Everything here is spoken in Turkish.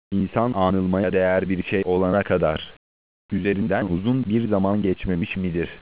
İnsan anılmaya değer bir şey olana kadar üzerinden uzun bir zaman geçmemiş midir?